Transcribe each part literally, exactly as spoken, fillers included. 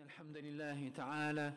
الحمد لله تعالى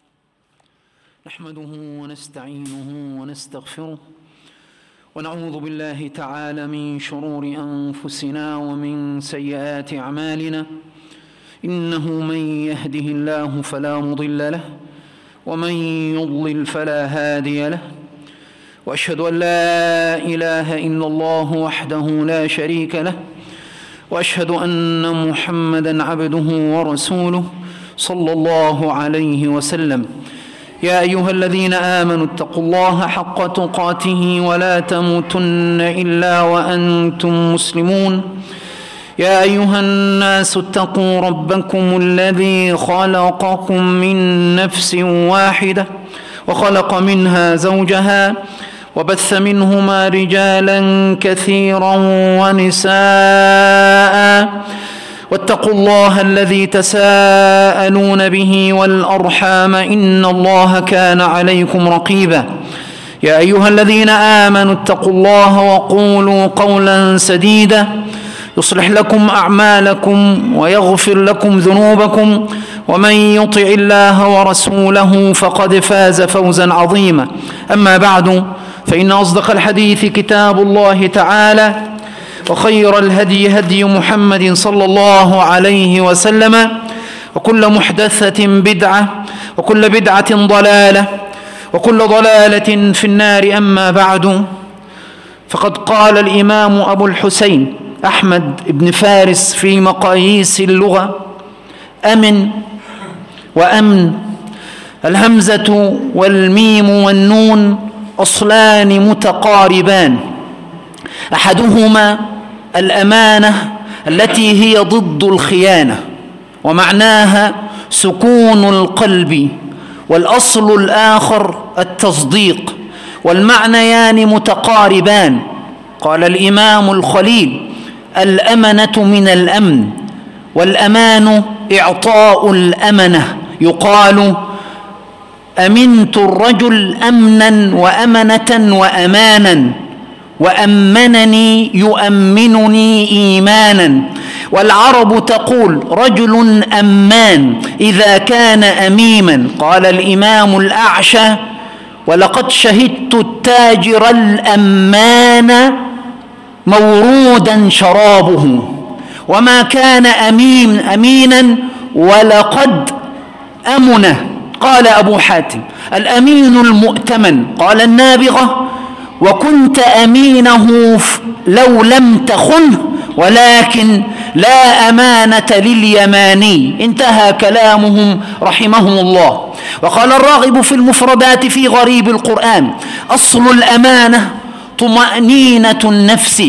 نحمده ونستعينه ونستغفره ونعوذ بالله تعالى من شرور أنفسنا ومن سيئات أعمالنا. إنه من يهده الله فلا مضل له ومن يضلل فلا هادي له، وأشهد أن لا إله إلا الله وحده لا شريك له، وأشهد أن محمدًا عبده ورسوله صلى الله عليه وسلم. يا أيها الذين آمنوا اتقوا الله حق تقاته ولا تموتن إلا وأنتم مسلمون. يا أيها الناس اتقوا ربكم الذي خلقكم من نفس واحدة وخلق منها زوجها وبث منهما رجالا كثيرا ونساء، واتقوا الله الذي تساءلون به والأرحام إن الله كان عليكم رقيبا. يا أيها الذين آمنوا اتقوا الله وقولوا قولا سديدا يصلح لكم أعمالكم ويغفر لكم ذنوبكم، ومن يطع الله ورسوله فقد فاز فوزا عظيما. أما بعد، فإن أصدق الحديث كتاب الله تعالى، وخير الهدي هدي محمد صلى الله عليه وسلم، وكل محدثة بدعة، وكل بدعة ضلالة، وكل ضلالة في النار. أما بعد، فقد قال الإمام أبو الحسين أحمد بن فارس في مقاييس اللغة: أمن وأمن، الهمزة والميم والنون أصلان متقاربان، أحدهما الأمانة التي هي ضد الخيانة ومعناها سكون القلب، والأصل الآخر التصديق، والمعنيان متقاربان. قال الإمام الخليل: الأمنة من الأمن، والأمان إعطاء الأمنة. يقال: أمنت الرجل أمنا وأمنة وأمانا، وأمنني يؤمنني إيمانا. والعرب تقول: رجل أمان إذا كان أميما. قال الإمام الأعشى: ولقد شهدت التاجر الأمان مورودا شرابه، وما كان أمين أمينا ولقد أمنه. قال أبو حاتم: الأمين المؤتمن. قال النابغة: وكنت أمينه لو لم تخنه، ولكن لا أمانة لليماني. انتهى كلامهم رحمهم الله. وقال الراغب في المفردات في غريب القرآن: أصل الأمانة طمأنينة النفس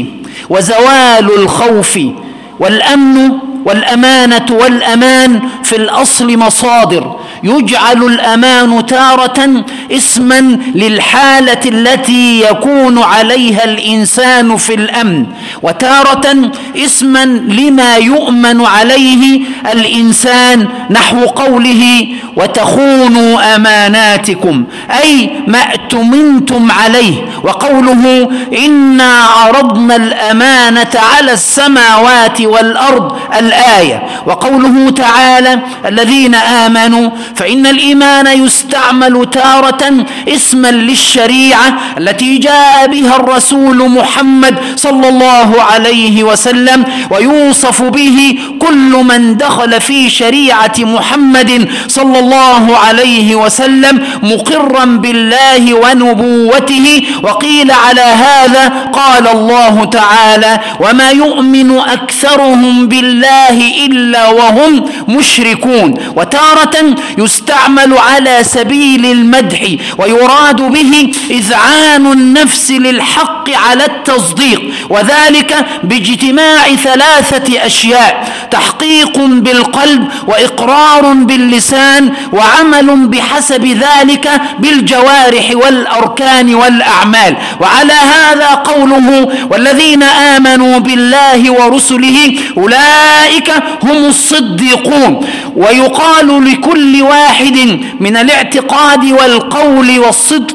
وزوال الخوف، والأمن والأمانة والأمان في الأصل مصادر. يجعل الأمان تارة اسما للحالة التي يكون عليها الإنسان في الأمن، وتارة اسما لما يؤمن عليه الإنسان، نحو قوله: وتخونوا أماناتكم، أي ما اؤتمنتم عليه. وقوله: إنا عرضنا الأمانة على السماوات والأرض، الآية. وقوله تعالى: الذين آمنوا، فإن الإيمان يستعمل تارة اسما للشريعة التي جاء بها الرسول محمد صلى الله عليه وسلم، ويوصف به كل من دخل في شريعة محمد صلى الله عليه وسلم مقرا بالله ونبوته. وقيل على هذا قال الله تعالى: وما يؤمن أكثرهم بالله إلا وهم مشركون. وتارة يستعمل على سبيل المدح، ويراد به إذعان النفس للحق على التصديق، وذلك باجتماع ثلاثة أشياء: تحقيق بالقلب، وإقرار باللسان، وعمل بحسب ذلك بالجوارح والأركان والأعمال. وعلى هذا قوله: والذين آمنوا بالله ورسله أولئك هم الصديقون. ويقال لكل واحد من الاعتقاد والقول والصدق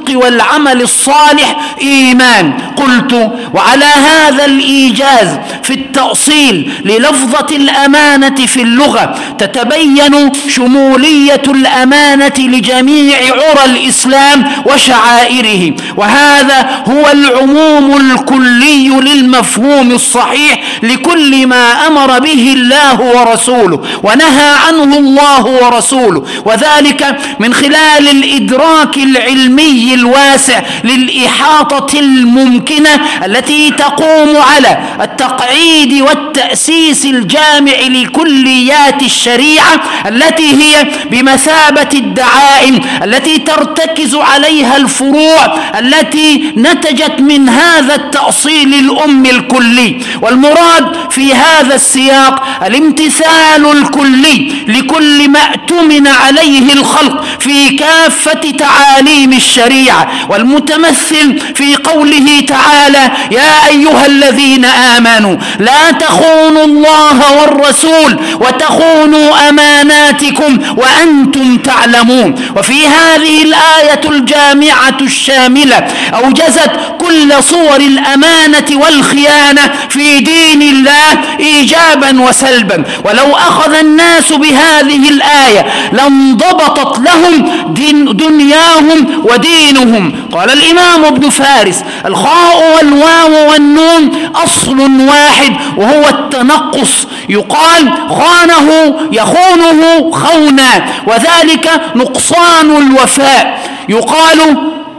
والعمل الصالح إيمان. قلت: وعلى هذا الإيجاز في التأصيل للفظة الأمانة في اللغة تتبين شمولية الأمانة لجميع عرى الإسلام وشعائره، وهذا هو العموم الكلي للمفهوم الصحيح لكل ما أمر به الله ورسوله ونهى عنه الله ورسوله، وذلك من خلال الإدراك العلمي الواسع للإحاطة الممكنة التي تقوم على التقعيد والتأسيس الجامع لكليات الشريعة التي هي بمثابة الدعائم التي ترتكز عليها الفروع التي نتجت من هذا التأصيل الأم الكلي. والمراد في هذا السياق الامتثال الكلي لكل ما اؤتمن عليه الخلق في كافة تعاليم الشريعة، والمتمثل في قوله تعالى: يا أيها الذين آمنوا لا تخونوا الله والرسول وتخونوا أماناتكم وأنتم تعلمون. وفي هذه الآية الجامعة الشاملة أوجزت كل صور الأمانة والخيانة في دين الله إيجابا وسلبا، ولو أخذ الناس بهذه الآية لانضبطت لهم دين دنياهم ودينهم. قال الإمام ابن فارس: الخاء والواو والنون أصل واحد وهو التنقص، يقال خانه يخونه خونا، وذلك نقصان الوفاء. يقال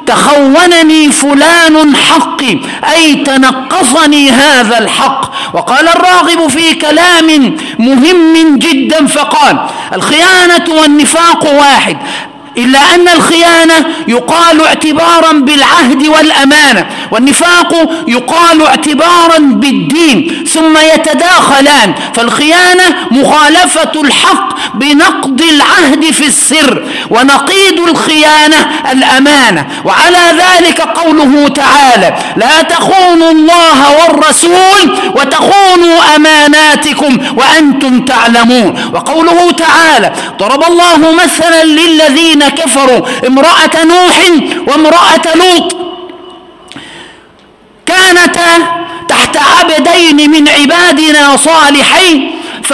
تخونني فلان حقي، أي تنقصني هذا الحق. وقال الراغب في كلام مهم جدا فقال: الخيانة والنفاق واحد، إلا أن الخيانة يقال اعتبارا بالعهد والأمانة، والنفاق يقال اعتبارا بالدين، ثم يتداخلان. فالخيانة مخالفة الحق بنقض العهد في السر، ونقيض الخيانة الأمانة. وعلى ذلك قوله تعالى: لا تخونوا الله والرسول وتخونوا أماناتكم وأنتم تعلمون. وقوله تعالى: ضرب الله مثلا للذين كفروا امرأة نوح وامرأة لوط كانتا تحت عبدين من عبادنا صالحين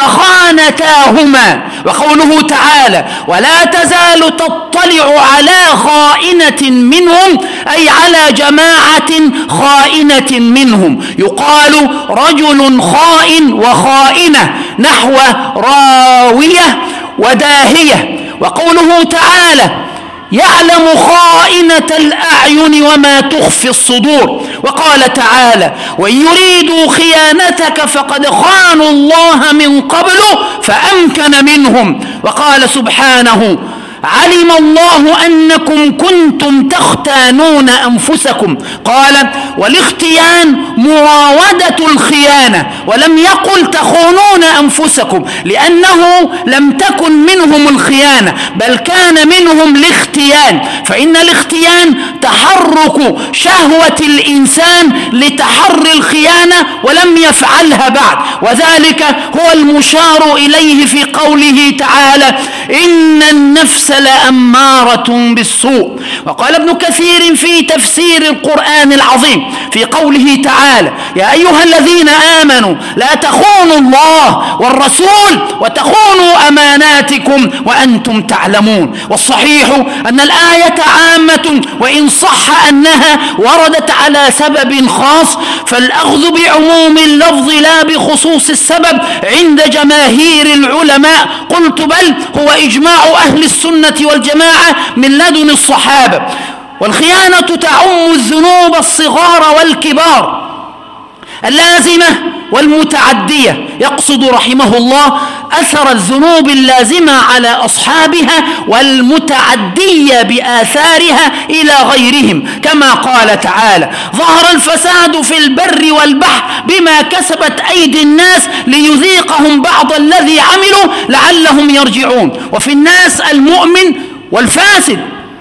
فخانتاهما. وقوله تعالى: ولا تزال تطلع على خائنة منهم، أي على جماعة خائنة منهم. يقال رجل خائن وخائنة، نحو راوية وداهية. وقوله تعالى: يعلم خائنة الأعين وما تخفي الصدور. وقال تعالى: وإن يريدوا خيانتك فقد خانوا الله من قبل فأمكن منهم. وقال سبحانه: علم الله أنكم كنتم تختانون أنفسكم. قال: والاختيان مراودة الخيانة، ولم يقل تخونون أنفسكم، لأنه لم تكن منهم الخيانة بل كان منهم الاختيان. فإن الاختيان تحرك شهوة الإنسان لتحري الخيانة ولم يفعلها بعد، وذلك هو المشار إليه في قوله تعالى: إن النفس لأمارة بالسوء. وقال ابن كثير في تفسير القرآن العظيم في قوله تعالى: يا أيها الذين آمنوا لا تخونوا الله والرسول وتخونوا أماناتكم وأنتم تعلمون. والصحيح أن الآية عامة، وإن صح أنها وردت على سبب خاص، فالأخذ بعموم اللفظ لا بخصوص السبب عند جماهير العلماء. قلت بل هو إجماع أهل السنة والجماعة من لدن الصحابة. والخيانة تعم الذنوب الصغار والكبار، اللازمة والمتعدية. يقصد رحمه الله أثر الذنوب اللازمة على أصحابها والمتعدية بآثارها إلى غيرهم، كما قال تعالى: ظهر الفساد في البر والبحر بما كسبت أيدي الناس ليذيقهم بعض الذي عملوا لعلهم يرجعون. وفي الناس المؤمن والفاسد.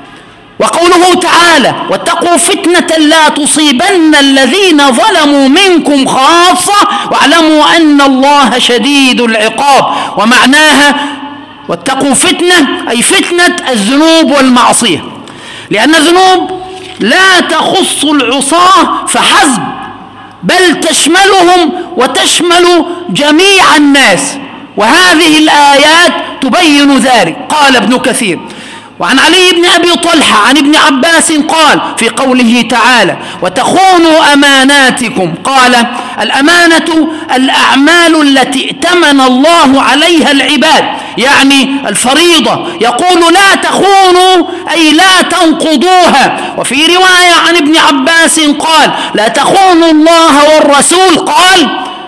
وقوله تعالى: واتقوا فتنة لا تصيبن الذين ظلموا منكم خاصة واعلموا أن الله شديد العقاب. ومعناها واتقوا فتنة أي فتنة الذنوب والمعصية، لأن الذنوب لا تخص العصاة فحسب، بل تشملهم وتشمل جميع الناس، وهذه الآيات تبين ذلك. قال ابن كثير: وعن علي بن أبي طلحة عن ابن عباس قال في قوله تعالى: وتخونوا أماناتكم، قال: الأمانة الأعمال التي ائتمن الله عليها العباد، يعني الفريضة. يقول: لا تخونوا أي لا تنقضوها. وفي رواية عن ابن عباس قال: لا تخونوا الله والرسول، قال: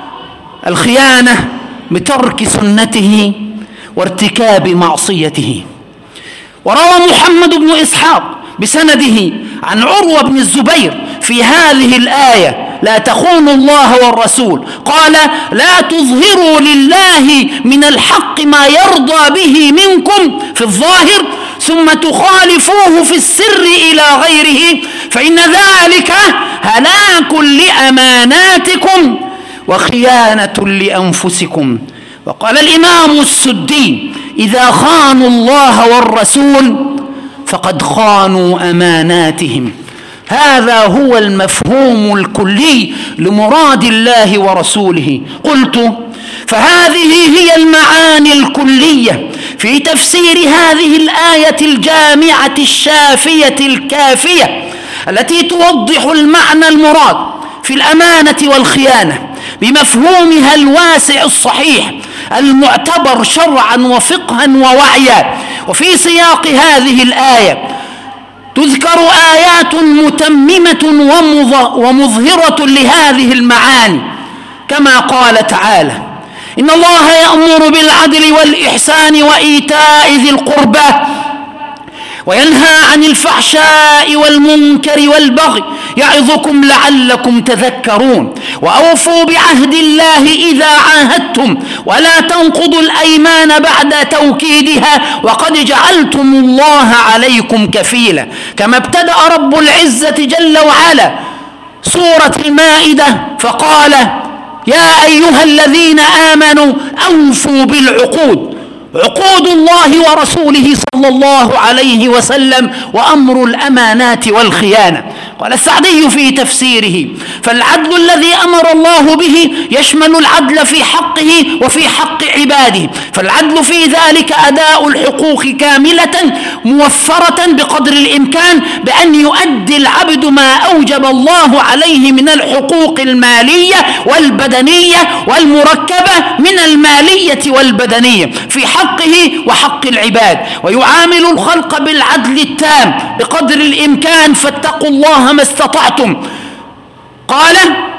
الخيانة بترك سنته وارتكاب معصيته. وروى محمد بن إسحاق بسنده عن عروة بن الزبير في هذه الآية: لا تخونوا الله والرسول، قال: لا تظهروا لله من الحق ما يرضى به منكم في الظاهر ثم تخالفوه في السر إلى غيره، فإن ذلك هلاك لأماناتكم وخيانة لأنفسكم. وقال الإمام السدي: إذا خانوا الله والرسول فقد خانوا أماناتهم. هذا هو المفهوم الكلي لمراد الله ورسوله. قلت: فهذه هي المعاني الكلية في تفسير هذه الآية الجامعة الشافية الكافية التي توضح المعنى المراد في الأمانة والخيانة بمفهومها الواسع الصحيح المعتبر شرعا وفقها ووعيا. وفي سياق هذه الآية تذكر آيات متممة ومظهرة لهذه المعاني، كما قال تعالى: إن الله يأمر بالعدل والإحسان وإيتاء ذي القربى وينهى عن الفحشاء والمنكر والبغي يعظكم لعلكم تذكرون، وأوفوا بعهد الله إذا عاهدتم ولا تنقضوا الأيمان بعد توكيدها وقد جعلتم الله عليكم كفيلا. كما ابتدأ رب العزة جل وعلا سورة المائدة فقال: يا أيها الذين آمنوا أوفوا بالعقود. عقود الله ورسوله صلى الله عليه وسلم وأمر الأمانات والخيانة. قال السعدي في تفسيره: فالعدل الذي أمر الله به يشمل العدل في حقه وفي حق عباده، فالعدل في ذلك أداء الحقوق كاملة موفرة بقدر الإمكان بأن يؤدي العبد ما أوجب الله عليه من الحقوق المالية والبدنية والمركبة من المالية والبدنية في حقه وحق العباد، ويعامل الخلق بالعدل التام بقدر الإمكان، فاتقوا الله ما استطعتم. قال: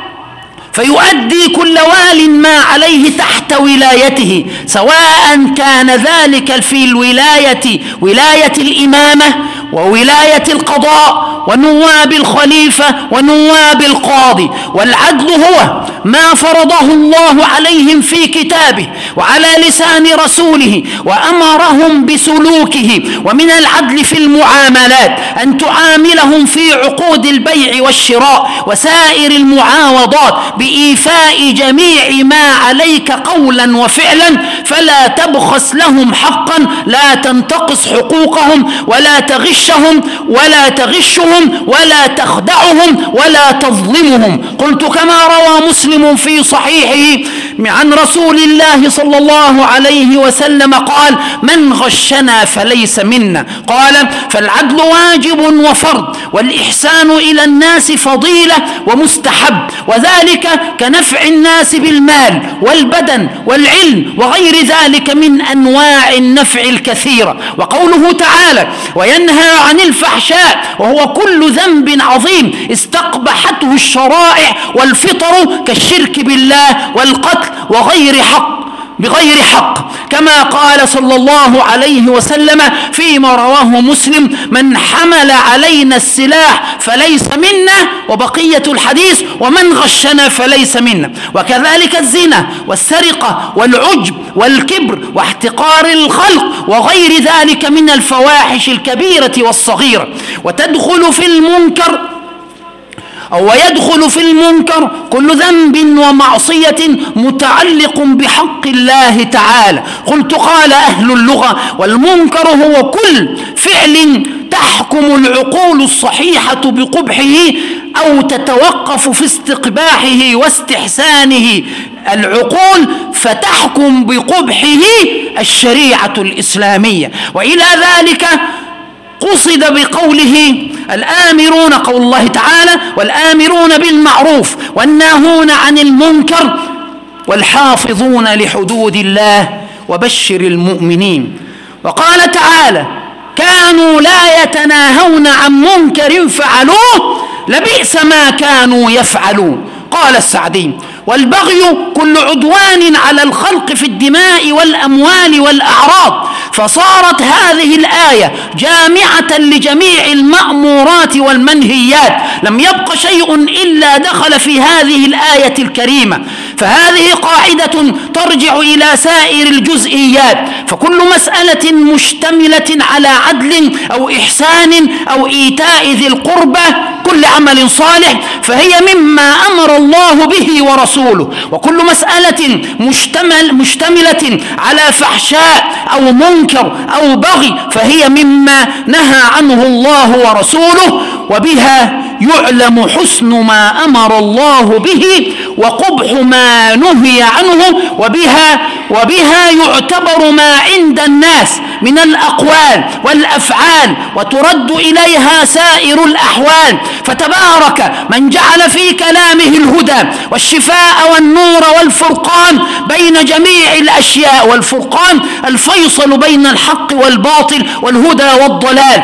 فيؤدي كل وال ما عليه تحت ولايته، سواء كان ذلك في الولاية ولاية الإمامة وولاية القضاء ونواب الخليفة ونواب القاضي. والعدل هو ما فرضه الله عليهم في كتابه وعلى لسان رسوله وأمرهم بسلوكه. ومن العدل في المعاملات أن تعاملهم في عقود البيع والشراء وسائر المعاوضات بإيفاء جميع ما عليك قولا وفعلا، فلا تبخس لهم حقا، لا تنتقص حقوقهم ولا تغشهم ولا تغشهم ولا تخدعهم ولا تظلمهم. قلت: كما روى مسلم في صحيحه عن رسول الله صلى الله عليه وسلم قال: من غشنا فليس منا. قال: فالعدل واجب وفرض، والإحسان إلى الناس فضيلة ومستحب، وذلك كنفع الناس بالمال والبدن والعلم وغير ذلك من أنواع النفع الكثيرة. وقوله تعالى: وينهى عن الفحشاء، وهو كل ذنب عظيم استقبحته الشرائع والفطر كالشرك بالله والقتل وغير حق بغير حق، كما قال صلى الله عليه وسلم فيما رواه مسلم: من حمل علينا السلاح فليس منا، وبقية الحديث: ومن غشنا فليس منا. وكذلك الزنا والسرقة والعجب والكبر واحتقار الخلق وغير ذلك من الفواحش الكبيرة والصغيرة. وتدخل في المنكر أو يدخل في المنكر كل ذنب ومعصية متعلق بحق الله تعالى. قلت: قال أهل اللغة: والمنكر هو كل فعل فتحكم العقول الصحيحة بقبحه أو تتوقف في استقباحه واستحسانه العقول فتحكم بقبحه الشريعة الإسلامية. وإلى ذلك قصد بقوله الآمرون قول الله تعالى والآمرون بالمعروف والناهون عن المنكر والحافظون لحدود الله وبشر المؤمنين. وقال تعالى كانوا لا يتناهون عن منكر فعلوه لبئس ما كانوا يفعلون. قال السعدي والبغي كل عدوان على الخلق في الدماء والأموال والأعراض. فصارت هذه الآية جامعة لجميع المأمورات والمنهيات، لم يبق شيء إلا دخل في هذه الآية الكريمة. فهذه قاعدة ترجع إلى سائر الجزئيات، فكل مسألة مشتملة على عدل أو إحسان أو إيتاء ذي القربى كل عمل صالح فهي مما أمر الله به ورسوله، وكل مسألة مشتمل مشتملة على فحشاء أو منكر أو بغي فهي مما نهى عنه الله ورسوله، وبها يعلم حسن ما أمر الله به وقبح ما نهي عنه، وبها وبها يعتبر ما عند الناس من الأقوال والأفعال وترد إليها سائر الأحوال. فتبارك من جعل في كلامه الهدى والشفاء والنور والفرقان بين جميع الأشياء، والفرقان الفيصل بين الحق والباطل والهدى والضلال.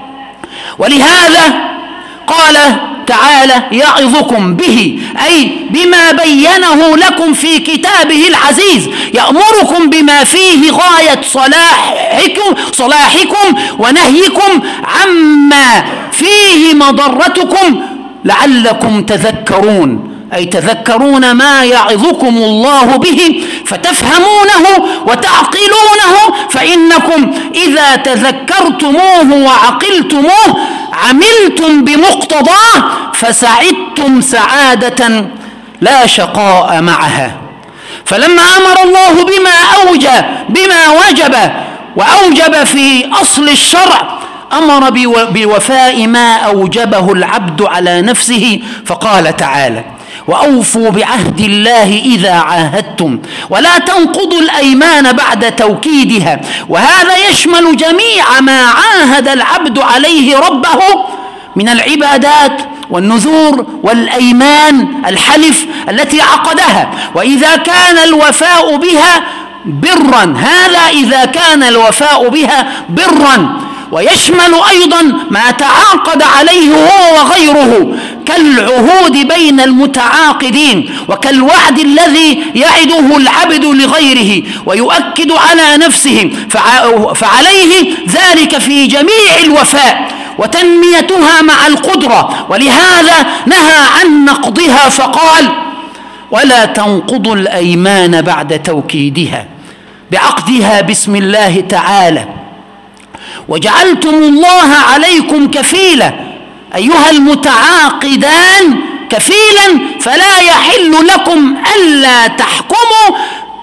ولهذا قال تعالى يعظكم به أي بما بينه لكم في كتابه العزيز، يأمركم بما فيه غاية صلاحكم, صلاحكم ونهيكم عما فيه مضرتكم لعلكم تذكرون، أي تذكرون ما يعظكم الله به فتفهمونه وتعقلونه، فإنكم إذا تذكرتموه وعقلتموه عملتم بمقتضاه فسعدتم سعادة لا شقاء معها. فلما أمر الله بما أوجب بما وجب وأوجب في أصل الشرع أمر بوفاء ما أوجبه العبد على نفسه، فقال تعالى وأوفوا بعهد الله إذا عاهدتم ولا تنقضوا الأيمان بعد توكيدها. وهذا يشمل جميع ما عاهد العبد عليه ربه من العبادات والنذور والأيمان الحلف التي عقدها، وإذا كان الوفاء بها برا، هذا إذا كان الوفاء بها برا. ويشمل أيضا ما تعاقد عليه هو وغيره كالعهود بين المتعاقدين وكالوعد الذي يعده العبد لغيره ويؤكد على نفسه، فعليه ذلك في جميع الوفاء وتنميتها مع القدرة. ولهذا نهى عن نقضها فقال ولا تنقضوا الأيمان بعد توكيدها بعقدها بسم الله تعالى وجعلتم الله عليكم كفيلا، أيها المتعاقدان كفيلا، فلا يحل لكم ألا تحكموا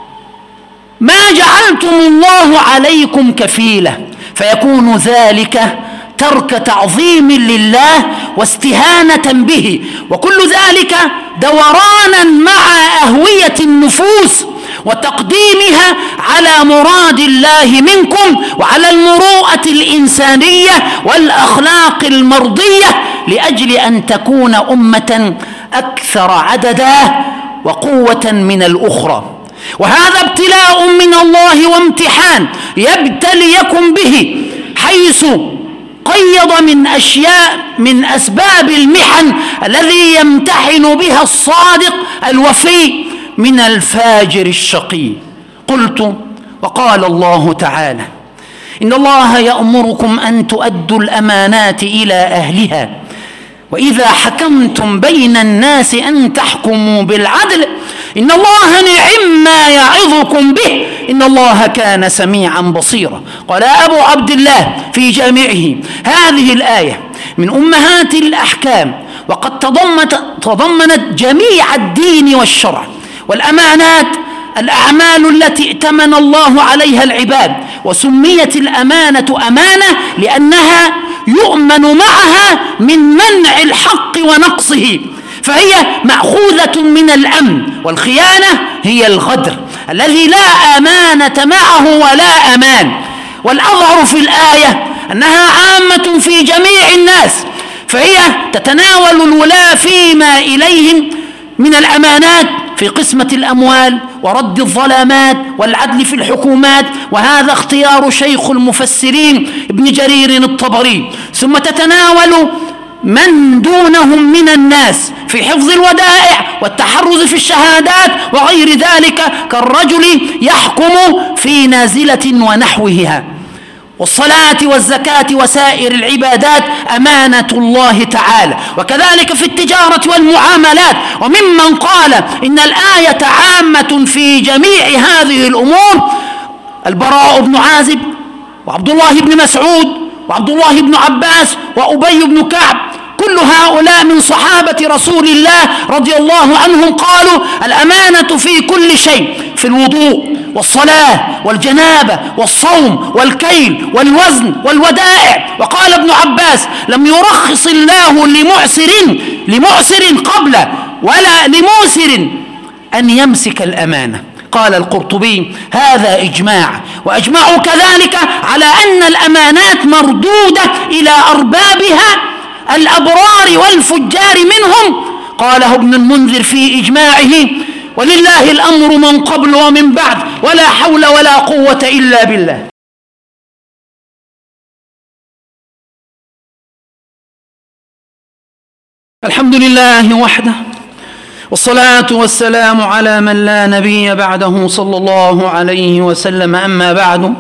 ما جعلتم الله عليكم كفيلا، فيكون ذلك ترك تعظيم لله واستهانة به، وكل ذلك دورانا مع أهوية النفوس وتقديمها على مراد الله منكم وعلى المروءة الإنسانية والأخلاق المرضية لأجل أن تكون أمة أكثر عددا وقوة من الأخرى. وهذا ابتلاء من الله وامتحان يبتليكم به، حيث قيض من أشياء من أسباب المحن الذي يمتحن بها الصادق الوفي من الفاجر الشقي. قلت وقال الله تعالى إن الله يأمركم أن تؤدوا الأمانات إلى أهلها وإذا حكمتم بين الناس أن تحكموا بالعدل إن الله نعم ما يعظكم به إن الله كان سميعا بصيرا. قال أبو عبد الله في جامعه هذه الآية من أمهات الأحكام، وقد تضمنت, تضمنت جميع الدين والشرع والأمانات، الأعمال التي ائتمن الله عليها العباد، وسميت الأمانة أمانة لأنها يؤمن معها من منع الحق ونقصه، فهي مأخوذة من الأمن. والخيانة هي الغدر الذي لا أمانة معه ولا أمان. والأظهر في الآية أنها عامة في جميع الناس، فهي تتناول الولاة فيما إليهم من الأمانات في قسمة الأموال ورد الظلامات والعدل في الحكومات، وهذا اختيار شيخ المفسرين ابن جرير الطبري. ثم تتناول من دونهم من الناس في حفظ الودائع والتحرز في الشهادات وغير ذلك، كالرجل يحكم في نازلة ونحوها. والصلاة والزكاة وسائر العبادات أمانة الله تعالى، وكذلك في التجارة والمعاملات. وممن قال إن الآية عامة في جميع هذه الأمور البراء بن عازب وعبد الله بن مسعود وعبد الله بن عباس وأبي بن كعب، كل هؤلاء من صحابة رسول الله رضي الله عنهم قالوا الأمانة في كل شيء، في الوضوء والصلاة والجنابة والصوم والكيل والوزن والودائع. وقال ابن عباس لم يرخص الله لمعسر لمعسر قبل ولا لموسر أن يمسك الأمانة. قال القرطبي هذا إجماع، وأجمعوا كذلك على أن الأمانات مردودة إلى أربابها الأبرار والفجار منهم. قاله ابن المنذر في إجماعه ولله الأمر من قبل ومن بعد ولا حول ولا قوة إلا بالله. الحمد لله وحده، والصلاة والسلام على من لا نبي بعده صلى الله عليه وسلم. أما بعد،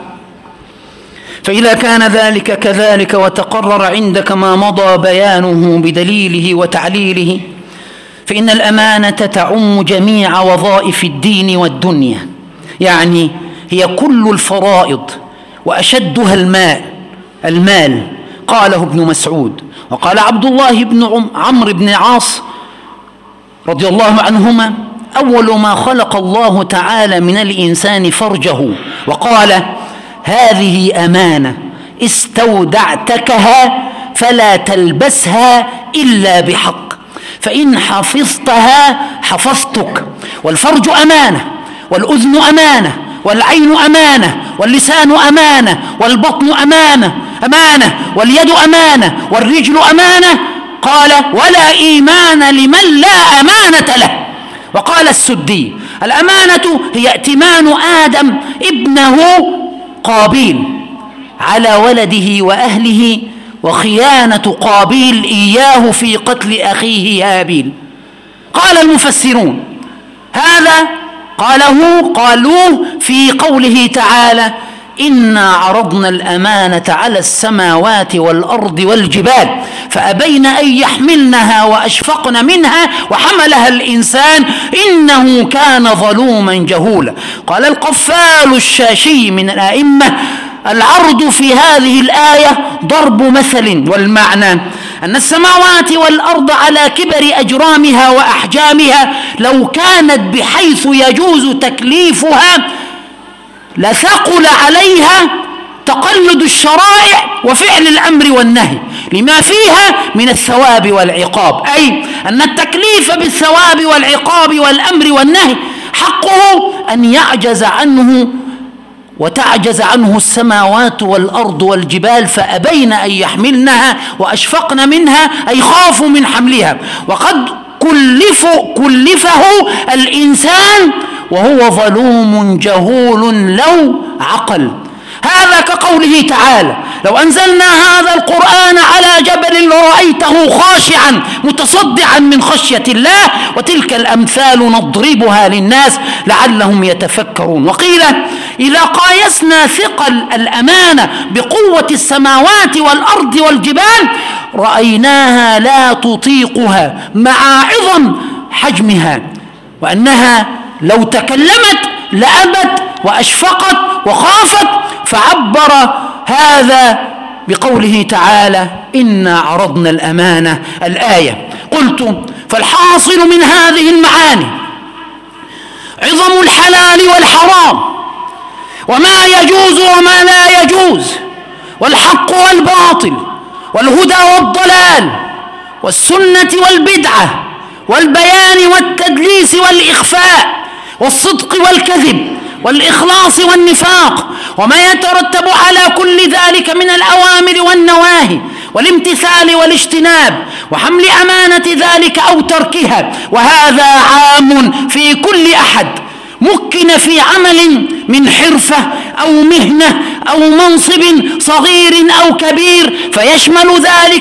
فإذا كان ذلك كذلك وتقرر عندك ما مضى بيانه بدليله وتعليله، فإن الأمانة تعم جميع وظائف الدين والدنيا، يعني هي كل الفرائض وأشدها المال المال قاله ابن مسعود. وقال عبد الله بن عمرو بن عاص رضي الله عنهما أول ما خلق الله تعالى من الإنسان فرجه، وقال هذه أمانة استودعتكها فلا تلبسها إلا بحق، فإن حفظتها حفظتك. والفرج أمانة، والأذن أمانة، والعين أمانة، واللسان أمانة، والبطن أمانة أمانة واليد أمانة، والرجل أمانة. قال ولا إيمان لمن لا أمانة له. وقال السدي الأمانة هي ائتمان آدم ابنه قابيل على ولده وأهله، وخيانة قابيل إياه في قتل أخيه هابيل. قال المفسرون هذا قاله قالوه في قوله تعالى إنا عرضنا الأمانة على السماوات والأرض والجبال فأبين أن يحملنها وأشفقن منها وحملها الإنسان إنه كان ظلوما جهولا. قال القفال الشاشي من الأئمة العرض في هذه الآية ضرب مثل، والمعنى أن السماوات والأرض على كبر أجرامها وأحجامها لو كانت بحيث يجوز تكليفها لثقل عليها تقلد الشرائع وفعل الأمر والنهي لما فيها من الثواب والعقاب، أي أن التكليف بالثواب والعقاب والأمر والنهي حقه أن يعجز عنه وتعجز عنه السماوات والأرض والجبال فأبين أن يحملنها وأشفقن منها أي خافوا من حملها. وقد كلف كلفه الإنسان وهو ظلوم جهول لو عقل. هذا كقوله تعالى لو أنزلنا هذا القرآن على جبل لرأيته خاشعا متصدعا من خشية الله وتلك الأمثال نضربها للناس لعلهم يتفكرون. وقيل إذا قايسنا ثقل الأمانة بقوة السماوات والأرض والجبال رأيناها لا تطيقها مع عظم حجمها، وأنها لو تكلمت لأبت وأشفقت وخافت، فعبر هذا بقوله تعالى إنا عرضنا الأمانة الآية. قلت فالحاصل من هذه المعاني عظم الحلال والحرام وما يجوز وما لا يجوز والحق والباطل والهدى والضلال والسنة والبدعة والبيان والتدليس والإخفاء والصدق والكذب والإخلاص والنفاق وما يترتب على كل ذلك من الأوامر والنواهي والامتثال والاجتناب وحمل أمانة ذلك أو تركها. وهذا عام في كل أحد مكن في عمل من حرفة أو مهنة أو منصب صغير أو كبير، فيشمل ذلك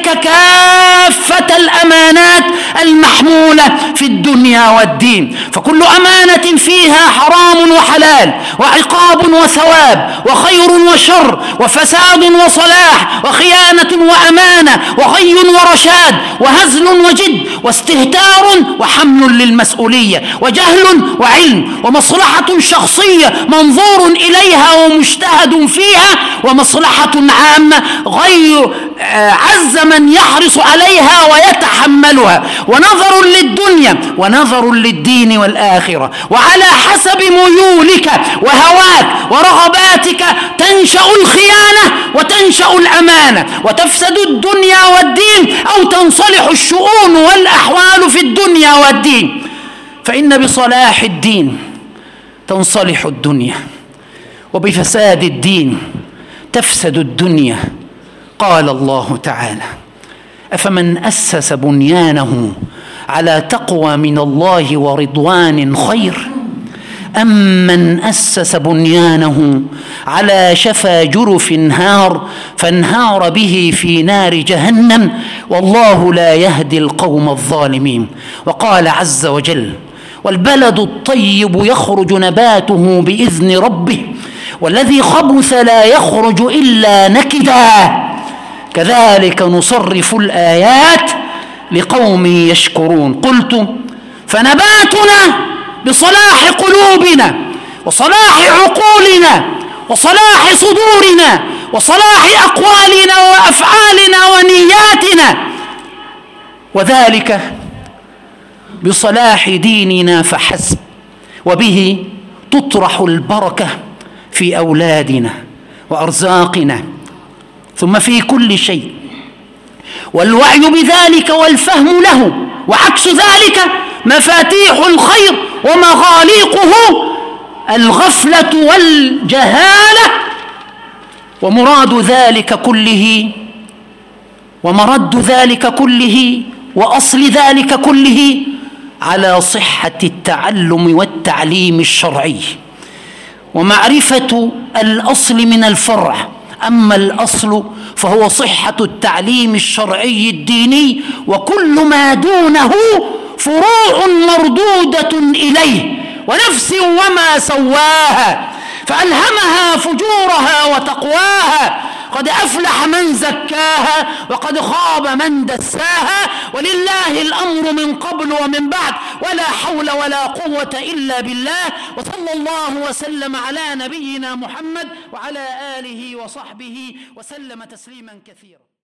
كافة الأمانات المحمولة في الدنيا والدين. فكل أمانة فيها حرام وحلال وعقاب وثواب وخير وشر وفساد وصلاح وخيانة وأمانة وغي ورشاد وهزل وجد واستهتار وحمل للمسؤولية وجهل وعلم ومصلحة شخصية منظور إليها ومجتهد فيها ومصلحة عامة غير عز من يحرص عليها ويتحملها، ونظر للدنيا ونظر للدين والآخرة، وعلى حسب ميولك وهواك ورغباتك تنشأ الخيانة وتنشأ الأمانة وتفسد الدنيا والدين، أو تنصلح الشؤون والأحوال في الدنيا والدين. فإن بصلاح الدين تنصلح الدنيا، وبفساد الدين تفسد الدنيا. قال الله تعالى: أفمن أسس بنيانه على تقوى من الله ورضوان خير أم من أسس بنيانه على شفا جرف هار فانهار به في نار جهنم والله لا يهدي القوم الظالمين. وقال عز وجل: والبلد الطيب يخرج نباته بإذن ربه والذي خبث لا يخرج إلا نكدا كذلك نصرف الآيات لقوم يشكرون. قلت: فنباتنا بصلاح قلوبنا وصلاح عقولنا وصلاح صدورنا وصلاح أقوالنا وأفعالنا ونياتنا، وذلك بصلاح ديننا فحسب، وبه تطرح البركة في أولادنا وأرزاقنا ثم في كل شيء. والوعي بذلك والفهم له، وعكس ذلك مفاتيح الخير ومغاليقه الغفلة والجهالة. ومراد ذلك كله ومرد ذلك كله وأصل ذلك كله على صحة التعلم والتعليم الشرعي ومعرفة الأصل من الفرع. أما الأصل فهو صحة التعليم الشرعي الديني، وكل ما دونه فروع مردودة إليه. ونفس وما سواها فألهمها فجورها وتقواها، قد أفلح من زكاها وقد خاب من دساها، ولله الأمر من قبل ومن بعد، ولا حول ولا قوة إلا بالله. وصلى الله وسلم على نبينا محمد وعلى آله وصحبه وسلم تسليما كثيرا.